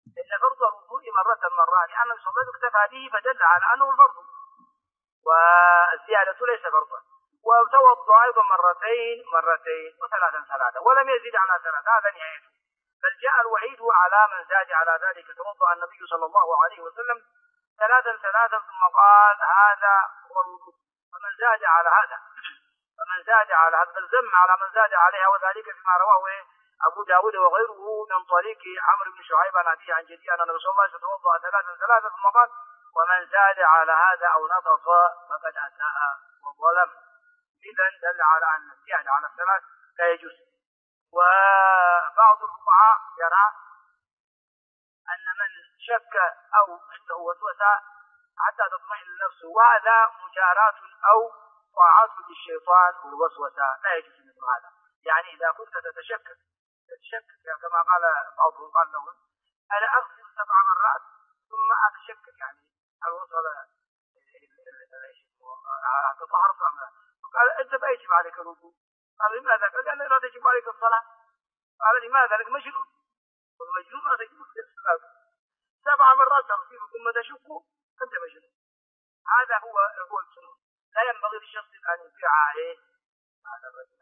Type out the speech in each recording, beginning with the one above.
إن فرض الوضوء مرة مران، لأن النبي صلى الله عليه وسلم اكتفى به فدل على أنه الفرض، والزيادة ليس فرضا. وتوضأ أيضا مرتين وثلاثا ولم يزد على ثلاثة، هذا نهايته. بل جاء الوعيد على من زاد على ذلك. توضأ النبي صلى الله عليه وسلم ثلاثا ثم قال هذا هو الوضوء. فمن زاد على هذا بل ذم على من زاد عليها، وذلك فيما رواه أبو داود وغيره من طريق عمرو بن شعيب عن أبيه عن جدي أن النبي صلى الله عليه وسلم توضأ ثلاثا ثم قال ومن زاد على هذا أو نقص فقد أساء وظلم. إذن دل على أن الزيادة على الثلاث لا يجوز. وبعض الفقهاء يرى أن من شك أو عنده وسوسة حتى تطمئن نفسه، وهذا مجاراة أو طاعات للشيطان والوسوسة، لا يجوز مثل هذا. يعني إذا كنت تتشكك كما قال بعضهم، قال لهم أنا أغسل 7 مرات ثم أتشكك يعني هل وصل تطهرت أم لا؟ قال أنت ما يجب عليك الوضوء. قال لماذا؟ قال لأن لا تجب عليك الصلاة. قال لماذا؟ لك مجنون، والمجنون ما تجب الصلاة. 7 مرات تغسل ثم تشك، أنت مجنون. هذا هو الجنون. لا ينبغي للشخص أن يطيع عليه هذا الرجل.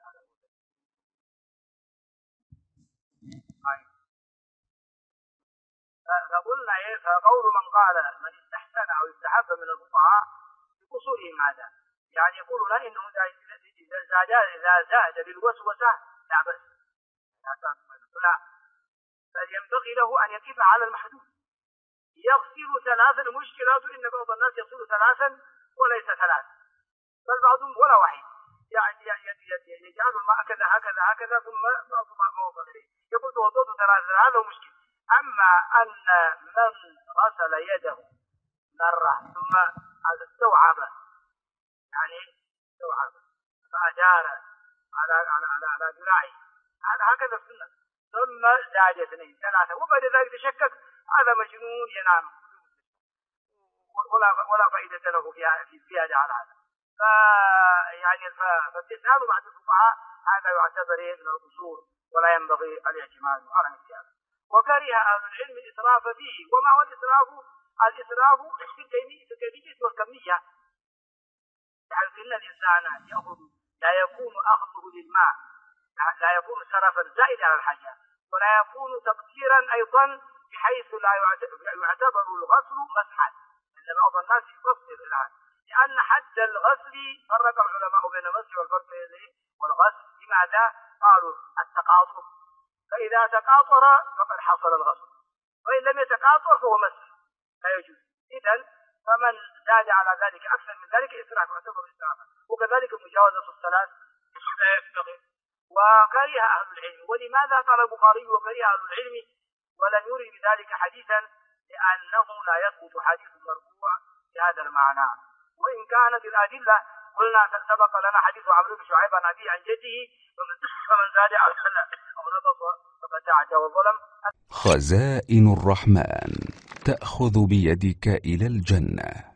فقلنا فقول من قال من استحسن أو استحب من الفقهاء بقصورهم هذا، يعني يقولون إنه إذا زاد للوسوسة لا بأس، لا، بل ينبغي له أن يقف على المحدود. يغسل 3، المشكلة إن بعض الناس يغسل 3 وليس 3، بل بعضهم ولا واحد، يعني يجعل الماء هكذا ثم بعض ما وصل إليه يقول توضأت 3، هذا مشكل. أما أن من غسل يده مرة ثم استوعب فأدار على ذراعه، هذا هكذا السنة، ثم زاد 2 3 وبعد ذلك تشكك، هذا مجنون ينام ولا فائدة له في الزيادة على هذا. فالاستسهال بعد الفقهاء هذا يعتبر من القصور ولا ينبغي الاعتماد على مثل هذا. وكره أهل العلم الإسراف فيه. وما هو الإسراف؟ الإسراف في الكمية والكمية، يعني إن الإنسان لا يكون أخذه للماء، لا يكون سرفا زائد على الحاجة، ولا يكون تقديرا أيضا بحيث لا يعتبر الغسل مسحا، لأن بعض الناس يفسر الآن، لأن حد الغسل فرق العلماء بين المسح والفرق والغسل. لماذا؟ قالوا التقاطر، فإذا تقاطر فقد حصل الغسل، وإن لم يتقاطر فهو مسح لا يجوز. إذن فمن زاد على ذلك أكثر من ذلك إسراف، يعتبر إسرافا. وكذلك مجاوزة الصلاة لا ينبغي. وكره أهل العلم. ولماذا قال البخاري وكره أهل العلم ولم يرد بذلك حديثا؟ لأنه لا يثبت حديث مرفوع بهذا المعنى. وإن كانت الأدلة قلنا سبق لنا حديث عمرو بن شعيب عن أبيه عن جده فمن زاد على أو نقص فقد تعدى وظلم. خزائن الرحمن تأخذ بيدك إلى الجنة.